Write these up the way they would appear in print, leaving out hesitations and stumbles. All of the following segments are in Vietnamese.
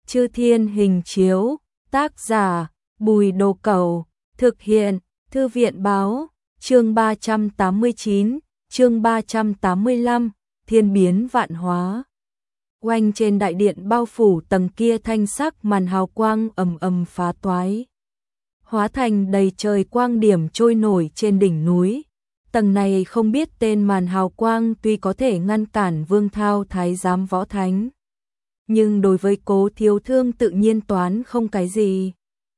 Chư Thiên Hình Chiếu, tác giả Bùi Đồ Cẩu, thực hiện Thư viện Báo, chương 389, chương 385, Thiên biến vạn hóa. Oanh, trên đại điện bao phủ tầng kia thanh sắc màn hào quang ầm ầm phá toái, hóa thành đầy trời quang điểm trôi nổi trên đỉnh núi. Tầng này không biết tên màn hào quang tuy có thể ngăn cản Vương Thao thái giám võ thánh, nhưng đối với Cố Thiếu Thương tự nhiên toán không cái gì.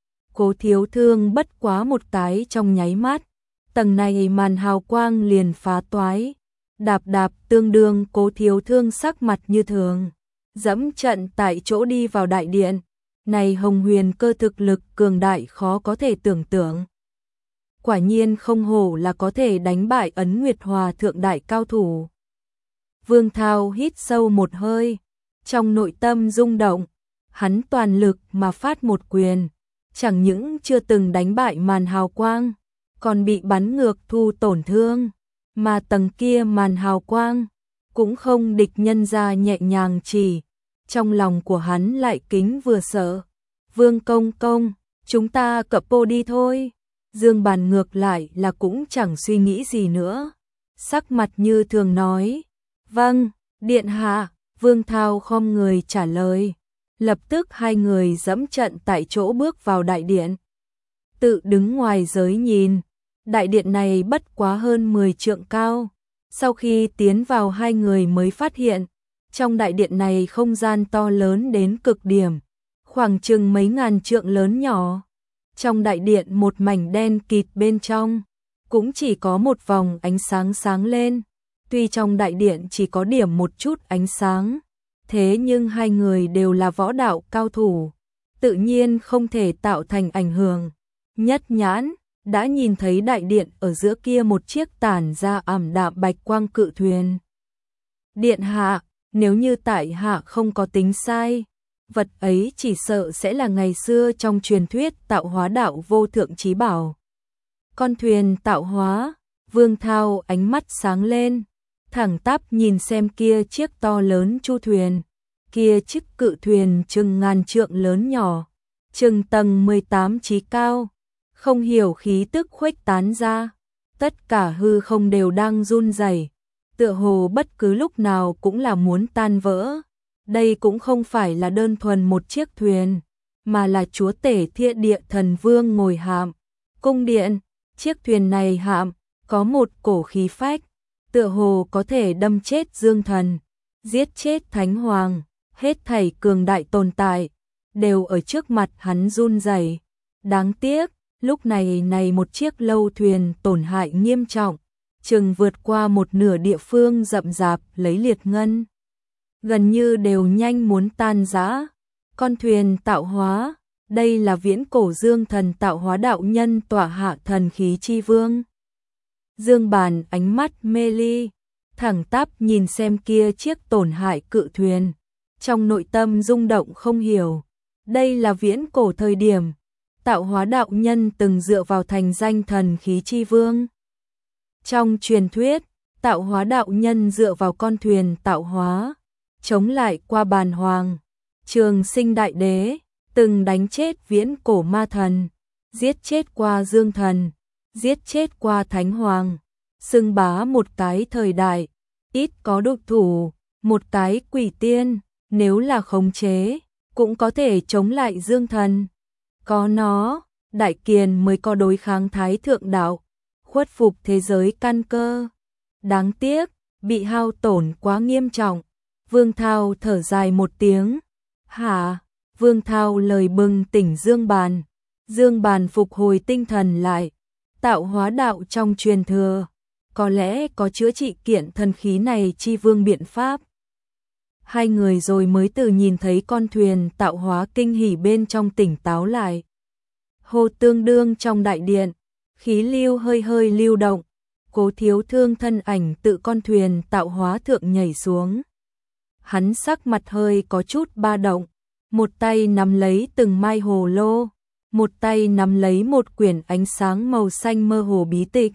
Cố Thiếu Thương bất quá một cái trong nháy mắt, tầng này màn hào quang liền phá toái. Đạp đạp tương đương, Cố Thiếu Thương sắc mặt như thường, dẫm trận tại chỗ đi vào đại điện. Này Hồng Huyền cơ thực lực cường đại khó có thể tưởng tượng. Quả nhiên không hổ là có thể đánh bại Ấn Nguyệt Hòa thượng đại cao thủ. Vương Thao hít sâu một hơi, trong nội tâm rung động, hắn toàn lực mà phát một quyền, chẳng những chưa từng đánh bại màn hào quang, còn bị bắn ngược thu tổn thương, mà tầng kia màn hào quang cũng không địch nhân ra nhẹ nhàng chỉ. Trong lòng của hắn lại kính vừa sợ. Vương công công, chúng ta cập pô đi thôi. Dương Bàn ngược lại là cũng chẳng suy nghĩ gì nữa, sắc mặt như thường nói, vâng, điện hạ. Vương Thao khom người trả lời. Lập tức hai người dẫm trận tại chỗ bước vào đại điện. Tự đứng ngoài giới nhìn, đại điện này bất quá hơn 10 trượng cao. Sau khi tiến vào hai người mới phát hiện, trong đại điện này không gian to lớn đến cực điểm, khoảng chừng mấy ngàn trượng lớn nhỏ. Trong đại điện một mảnh đen kịt, bên trong cũng chỉ có một vòng ánh sáng sáng lên. Tuy trong đại điện chỉ có điểm một chút ánh sáng, thế nhưng hai người đều là võ đạo cao thủ, tự nhiên không thể tạo thành ảnh hưởng. Nhất nhãn đã nhìn thấy đại điện ở giữa kia một chiếc tản ra ảm đạm bạch quang cự thuyền. Điện hạ, nếu như tại hạ không có tính sai, vật ấy chỉ sợ sẽ là ngày xưa trong truyền thuyết tạo hóa đạo vô thượng chí bảo. Con thuyền tạo hóa. Vương Thao ánh mắt sáng lên, thẳng tắp nhìn xem kia chiếc to lớn chu thuyền. Kia chiếc cự thuyền chừng ngàn trượng lớn nhỏ, chừng tầng 18 trí cao, không hiểu khí tức khuếch tán ra, tất cả hư không đều đang run rẩy, tựa hồ bất cứ lúc nào cũng là muốn tan vỡ. Đây cũng không phải là đơn thuần một chiếc thuyền, mà là chúa tể Thiên Địa Thần Vương ngồi hạm, cung điện. Chiếc thuyền này hạm có một cổ khí phách, tựa hồ có thể đâm chết dương thần, giết chết thánh hoàng, hết thảy cường đại tồn tại đều ở trước mặt hắn run rẩy. Đáng tiếc, lúc này một chiếc lâu thuyền tổn hại nghiêm trọng, chừng vượt qua một nửa địa phương rậm rạp lấy liệt ngân, gần như đều nhanh muốn tan rã. Con thuyền tạo hóa, đây là viễn cổ dương thần tạo hóa đạo nhân tọa hạ thần khí chi vương. Dương Bàn ánh mắt mê ly, thẳng tắp nhìn xem kia chiếc tổn hại cự thuyền, trong nội tâm rung động không hiểu. Đây là viễn cổ thời điểm, tạo hóa đạo nhân từng dựa vào thành danh thần khí chi vương. Trong truyền thuyết, tạo hóa đạo nhân dựa vào con thuyền tạo hóa, chống lại qua bàn hoàng, Trường Sinh đại đế, từng đánh chết viễn cổ ma thần, giết chết qua dương thần, giết chết qua thánh hoàng, xưng bá một cái thời đại, ít có độc thủ, một cái quỷ tiên, nếu là khống chế, cũng có thể chống lại dương thần. Có nó, đại kiền mới có đối kháng thái thượng đạo, khuất phục thế giới căn cơ. Đáng tiếc, bị hao tổn quá nghiêm trọng. Vương Thao thở dài một tiếng. Hả? Vương Thao lời bừng tỉnh Dương Bàn. Dương Bàn phục hồi tinh thần lại. Tạo hóa đạo trong truyền thừa, có lẽ có chữa trị kiện thần khí này chi vương biện pháp. Hai người rồi mới từ nhìn thấy con thuyền tạo hóa kinh hỉ bên trong tỉnh táo lại. Hồ tương đương trong đại điện, khí lưu hơi hơi lưu động. Cố Thiếu Thương thân ảnh tự con thuyền tạo hóa thượng nhảy xuống. Hắn sắc mặt hơi có chút ba động, một tay nắm lấy từng mai hồ lô, một tay nắm lấy một quyển ánh sáng màu xanh mơ hồ bí tịch.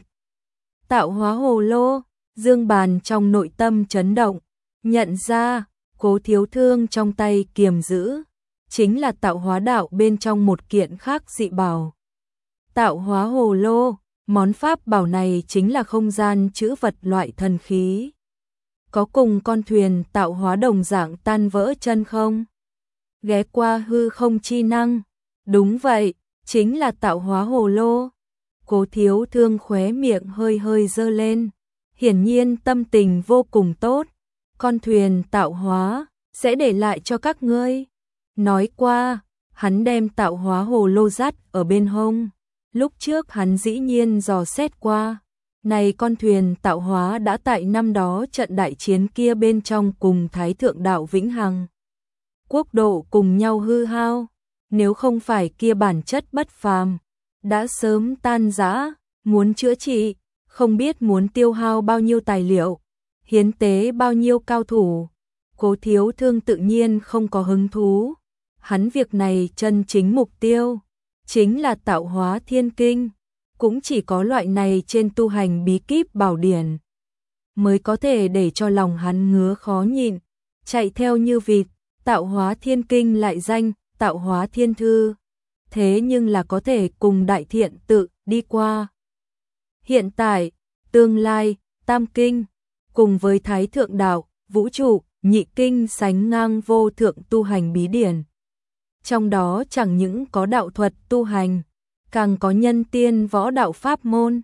Tạo hóa hồ lô. Dương Bàn trong nội tâm chấn động, nhận ra Cố Thiếu Thương trong tay kiềm giữ chính là tạo hóa đạo bên trong một kiện khác dị bảo. Tạo hóa hồ lô, món pháp bảo này chính là không gian trữ vật loại thần khí. Có cùng con thuyền tạo hóa đồng dạng tan vỡ chân không? Ghé qua hư không chi năng. Đúng vậy, chính là tạo hóa hồ lô. Cố Thiếu Thương khóe miệng hơi hơi giơ lên, hiển nhiên tâm tình vô cùng tốt. Con thuyền tạo hóa sẽ để lại cho các ngươi. Nói qua, hắn đem tạo hóa hồ lô dắt ở bên hông. Lúc trước hắn dĩ nhiên dò xét qua, này con thuyền tạo hóa đã tại năm đó trận đại chiến kia bên trong cùng Thái Thượng Đạo Vĩnh Hằng quốc độ cùng nhau hư hao, nếu không phải kia bản chất bất phàm, đã sớm tan rã, muốn chữa trị, không biết muốn tiêu hao bao nhiêu tài liệu, hiến tế bao nhiêu cao thủ. Cố Thiếu Thương tự nhiên không có hứng thú, hắn việc này chân chính mục tiêu chính là tạo hóa thiên kinh, cũng chỉ có loại này trên tu hành bí kíp bảo điển mới có thể để cho lòng hắn ngứa khó nhịn, chạy theo như vịt. Tạo hóa thiên kinh lại danh tạo hóa thiên thư, thế nhưng là có thể cùng đại thiện tự đi qua. Hiện tại, tương lai, tam kinh, cùng với thái thượng đạo, vũ trụ, nhị kinh sánh ngang vô thượng tu hành bí điển. Trong đó chẳng những có đạo thuật tu hành, càng có nhân tiên võ đạo pháp môn.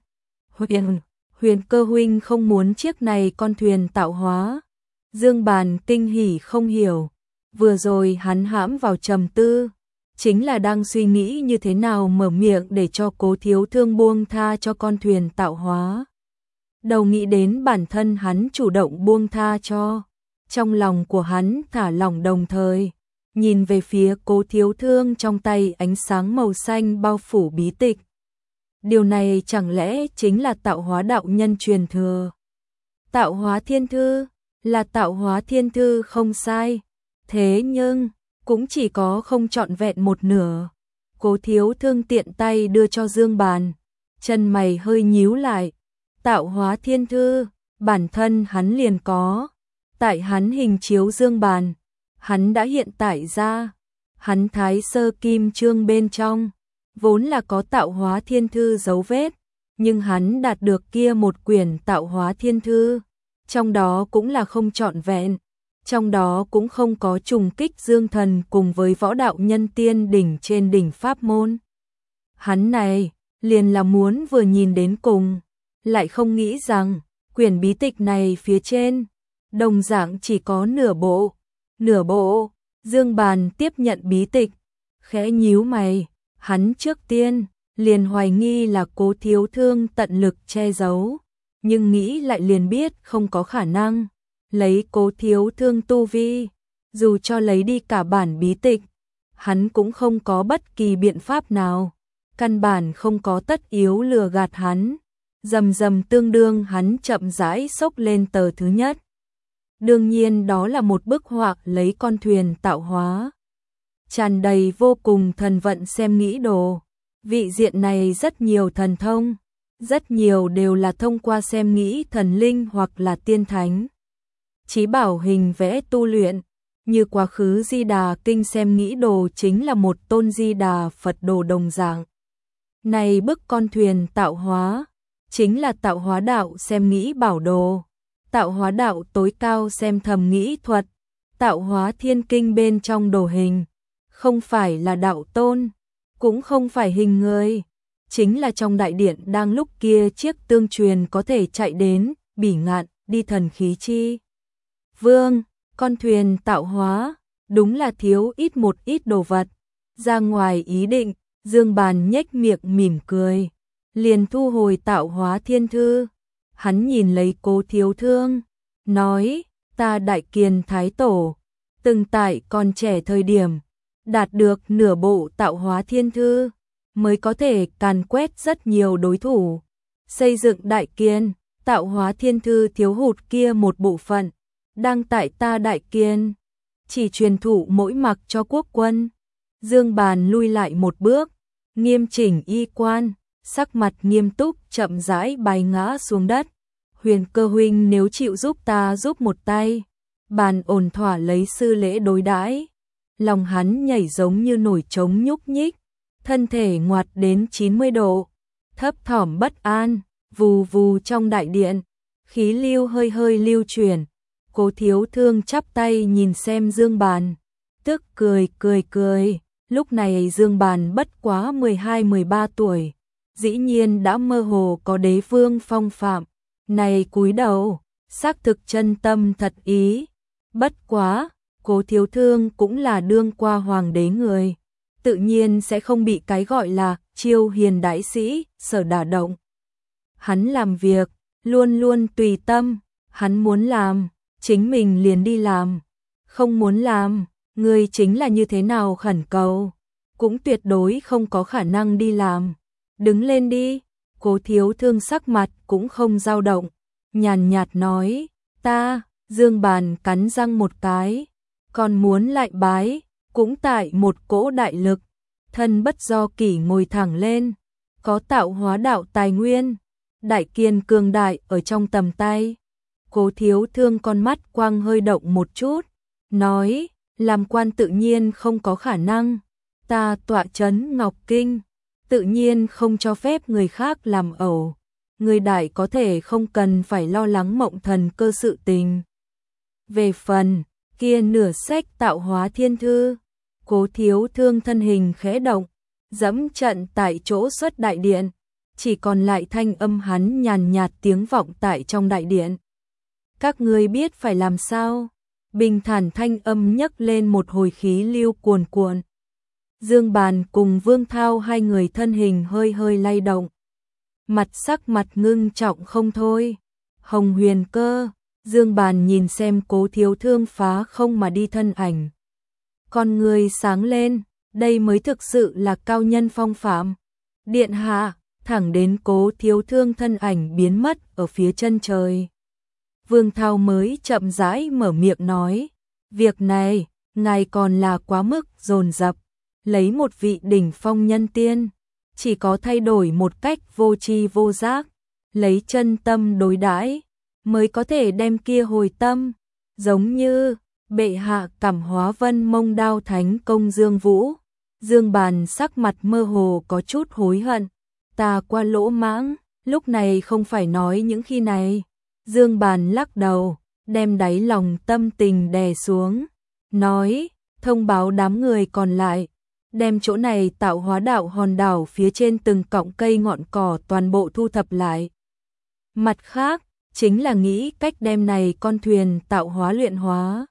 Huyền Cơ huynh không muốn chiếc này con thuyền tạo hóa. Dương Bàn kinh hỉ không hiểu. Vừa rồi hắn hãm vào trầm tư, chính là đang suy nghĩ như thế nào mở miệng để cho Cố Thiếu Thương buông tha cho con thuyền tạo hóa. Đầu nghĩ đến bản thân hắn chủ động buông tha cho, trong lòng của hắn thả lỏng, đồng thời nhìn về phía Cố Thiếu Thương trong tay ánh sáng màu xanh bao phủ bí tịch. Điều này chẳng lẽ chính là tạo hóa đạo nhân truyền thừa? Tạo hóa thiên thư là tạo hóa thiên thư không sai. Thế nhưng, cũng chỉ có không trọn vẹn một nửa. Cố Thiếu Thương tiện tay đưa cho Dương Bàn, chân mày hơi nhíu lại. Tạo hóa thiên thư, bản thân hắn liền có. Tại hắn hình chiếu Dương Bàn, hắn đã hiện tại ra. Hắn thái sơ kim chương bên trong, vốn là có tạo hóa thiên thư dấu vết, nhưng hắn đạt được kia một quyển tạo hóa thiên thư, trong đó cũng là không trọn vẹn. Trong đó cũng không có trùng kích dương thần cùng với võ đạo nhân tiên đỉnh trên đỉnh pháp môn. Hắn này, liền là muốn vừa nhìn đến cùng, lại không nghĩ rằng, quyển bí tịch này phía trên, đồng dạng chỉ có nửa bộ. Nửa bộ, Dương Bàn tiếp nhận bí tịch, khẽ nhíu mày, hắn trước tiên, liền hoài nghi là Cố Thiếu Thương tận lực che giấu, nhưng nghĩ lại liền biết không có khả năng. Lấy Cố Thiếu Thương tu vi, dù cho lấy đi cả bản bí tịch, hắn cũng không có bất kỳ biện pháp nào, căn bản không có tất yếu lừa gạt hắn. Rầm rầm tương đương hắn chậm rãi xốc lên tờ thứ nhất. Đương nhiên đó là một bức họa lấy con thuyền tạo hóa, tràn đầy vô cùng thần vận xem nghĩ đồ. Vị diện này rất nhiều thần thông, rất nhiều đều là thông qua xem nghĩ thần linh hoặc là tiên thánh chí bảo hình vẽ tu luyện, như quá khứ Di Đà kinh xem nghĩ đồ chính là một tôn Di Đà Phật đồ đồng dạng. Này bức con thuyền tạo hóa, chính là tạo hóa đạo xem nghĩ bảo đồ, tạo hóa đạo tối cao xem thầm nghĩ thuật, tạo hóa thiên kinh bên trong đồ hình, không phải là đạo tôn, cũng không phải hình người, chính là trong đại điện đang lúc kia chiếc tương truyền có thể chạy đến, Bỉ Ngạn, đi thần khí chi vương, con thuyền tạo hóa, đúng là thiếu ít một ít đồ vật. Ra ngoài ý định, Dương Bàn nhếch miệng mỉm cười, liền thu hồi tạo hóa thiên thư. Hắn nhìn lấy Cố Thiếu Thương, nói, ta Đại Kiền Thái Tổ, từng tại còn trẻ thời điểm, đạt được nửa bộ tạo hóa thiên thư, mới có thể càn quét rất nhiều đối thủ. Xây dựng Đại Kiền, tạo hóa thiên thư thiếu hụt kia một bộ phận, đang tại ta Đại Kiền, chỉ truyền thụ mỗi mặc cho quốc quân. Dương Bàn lui lại một bước, nghiêm chỉnh y quan, sắc mặt nghiêm túc chậm rãi bài ngã xuống đất. Huyền Cơ huynh nếu chịu giúp ta giúp một tay, Bàn ổn thỏa lấy sư lễ đối đãi. lòng hắn nhảy giống như nổi trống nhúc nhích, thân thể ngoặt đến 90 độ, thấp thỏm bất an, vù vù trong đại điện, khí lưu hơi hơi lưu chuyển. Cố Thiếu Thương chắp tay nhìn xem Dương Bàn, tức cười, lúc này Dương Bàn bất quá 12-13 tuổi, dĩ nhiên đã mơ hồ có đế vương phong phạm, này cúi đầu, xác thực chân tâm thật ý, bất quá, Cố Thiếu Thương cũng là đương qua hoàng đế người, tự nhiên sẽ không bị cái gọi là chiêu hiền đại sĩ sở đả động. Hắn làm việc, luôn luôn tùy tâm, hắn muốn làm, chính mình liền đi làm, không muốn làm, người chính là như thế nào khẩn cầu, cũng tuyệt đối không có khả năng đi làm. Đứng lên đi, Cố Thiếu Thương sắc mặt cũng không dao động, nhàn nhạt nói, ta, Dương Bàn cắn răng một cái, còn muốn lại bái, cũng tại một cỗ đại lực, thân bất do kỷ ngồi thẳng lên, có tạo hóa đạo tài nguyên, đại kiên cường đại ở trong tầm tay. Cố Thiếu Thương con mắt quang hơi động một chút, nói, làm quan tự nhiên không có khả năng, ta tọa trấn Ngọc Kinh, tự nhiên không cho phép người khác làm ẩu, người đại có thể không cần phải lo lắng mộng thần cơ sự tình. Về phần kia nửa sách tạo hóa thiên thư, Cố Thiếu Thương thân hình khẽ động, dẫm trận tại chỗ xuất đại điện, chỉ còn lại thanh âm hắn nhàn nhạt tiếng vọng tại trong đại điện. Các ngươi biết phải làm sao? Bình thản thanh âm nhấc lên một hồi khí lưu cuồn cuộn. Dương Bàn cùng Vương Thao hai người thân hình hơi hơi lay động. Sắc mặt ngưng trọng không thôi. Hồng Huyền Cơ, Dương Bàn nhìn xem Cố Thiếu Thương phá không mà đi thân ảnh. Con người sáng lên, đây mới thực sự là cao nhân phong phạm. Điện hạ, thẳng đến Cố Thiếu Thương thân ảnh biến mất ở phía chân trời. Vương Thao mới chậm rãi mở miệng nói, việc này, ngài còn là quá mức dồn dập, lấy một vị đỉnh phong nhân tiên, chỉ có thay đổi một cách vô tri vô giác, lấy chân tâm đối đãi mới có thể đem kia hồi tâm, giống như bệ hạ cảm hóa Vân Mông Đao Thánh công Dương Vũ. Dương Bàn sắc mặt mơ hồ có chút hối hận, ta qua lỗ mãng, lúc này không phải nói những khi này. Dương Bàn lắc đầu, đem đáy lòng tâm tình đè xuống, nói, thông báo đám người còn lại, đem chỗ này tạo hóa đạo hòn đảo phía trên từng cọng cây ngọn cỏ toàn bộ thu thập lại. Mặt khác, chính là nghĩ cách đem này con thuyền tạo hóa luyện hóa.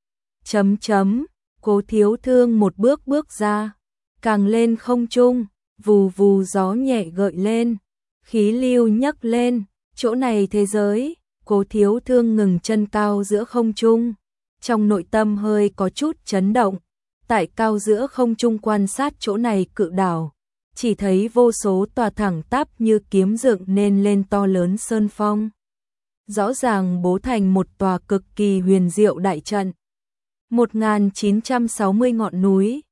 Cố Thiếu Thương một bước ra, càng lên không trung, vù vù gió nhẹ gợi lên, khí lưu nhấc lên, chỗ này thế giới. Cố Thiếu Thương ngừng chân cao giữa không trung, trong nội tâm hơi có chút chấn động, tại cao giữa không trung quan sát chỗ này cự đảo, chỉ thấy vô số tòa thẳng tắp như kiếm dựng nên lên to lớn sơn phong. Rõ ràng bố thành một tòa cực kỳ huyền diệu đại trận. 1960 ngọn núi,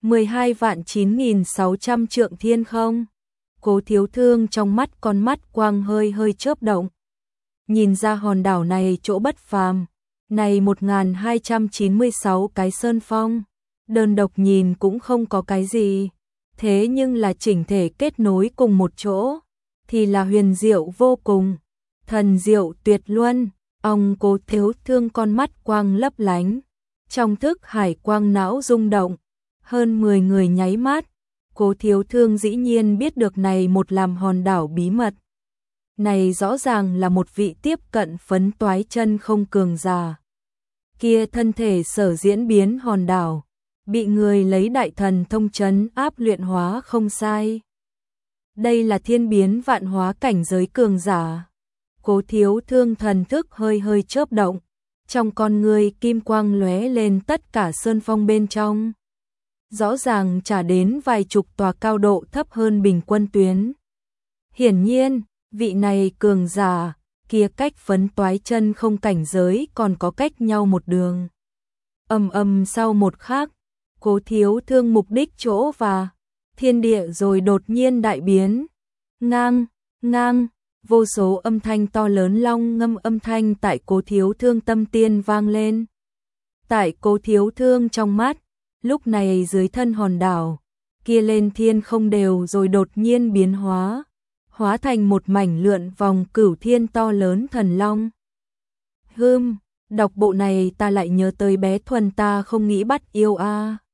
12.9.600 trượng thiên không. Cố Thiếu Thương trong mắt con mắt quang hơi hơi chớp động. Nhìn ra hòn đảo này chỗ bất phàm, này 1296 cái sơn phong, đơn độc nhìn cũng không có cái gì, thế nhưng là chỉnh thể kết nối cùng một chỗ, thì là huyền diệu vô cùng, thần diệu tuyệt luân. Ông Cố Thiếu Thương con mắt quang lấp lánh, trong thức hải quang não rung động, hơn 10 người nháy mắt, Cố Thiếu Thương dĩ nhiên biết được này một làm hòn đảo bí mật. Này rõ ràng là một vị tiếp cận phấn toái chân không cường giả. Kia thân thể sở diễn biến hòn đảo, bị người lấy đại thần thông trấn áp luyện hóa không sai. Đây là thiên biến vạn hóa cảnh giới cường giả. Cố Thiếu Thương thần thức hơi hơi chớp động, trong con người kim quang lóe lên tất cả sơn phong bên trong. Rõ ràng trả đến vài chục tòa cao độ thấp hơn bình quân tuyến. Hiển nhiên, vị này cường giả, kia cách phấn toái chân không cảnh giới còn có cách nhau một đường. Sau một khắc, Cố Thiếu Thương mục đích chỗ và thiên địa rồi đột nhiên đại biến. Ngang, vô số âm thanh to lớn long ngâm âm thanh tại Cố Thiếu Thương tâm tiên vang lên. Tại Cố Thiếu Thương trong mắt, Lúc này dưới thân hòn đảo kia lên thiên không đều rồi đột nhiên biến hóa thành một mảnh lượn vòng cửu thiên to lớn thần long. Đọc bộ này ta lại nhớ tới bé Thuần ta không nghĩ bắt yêu a.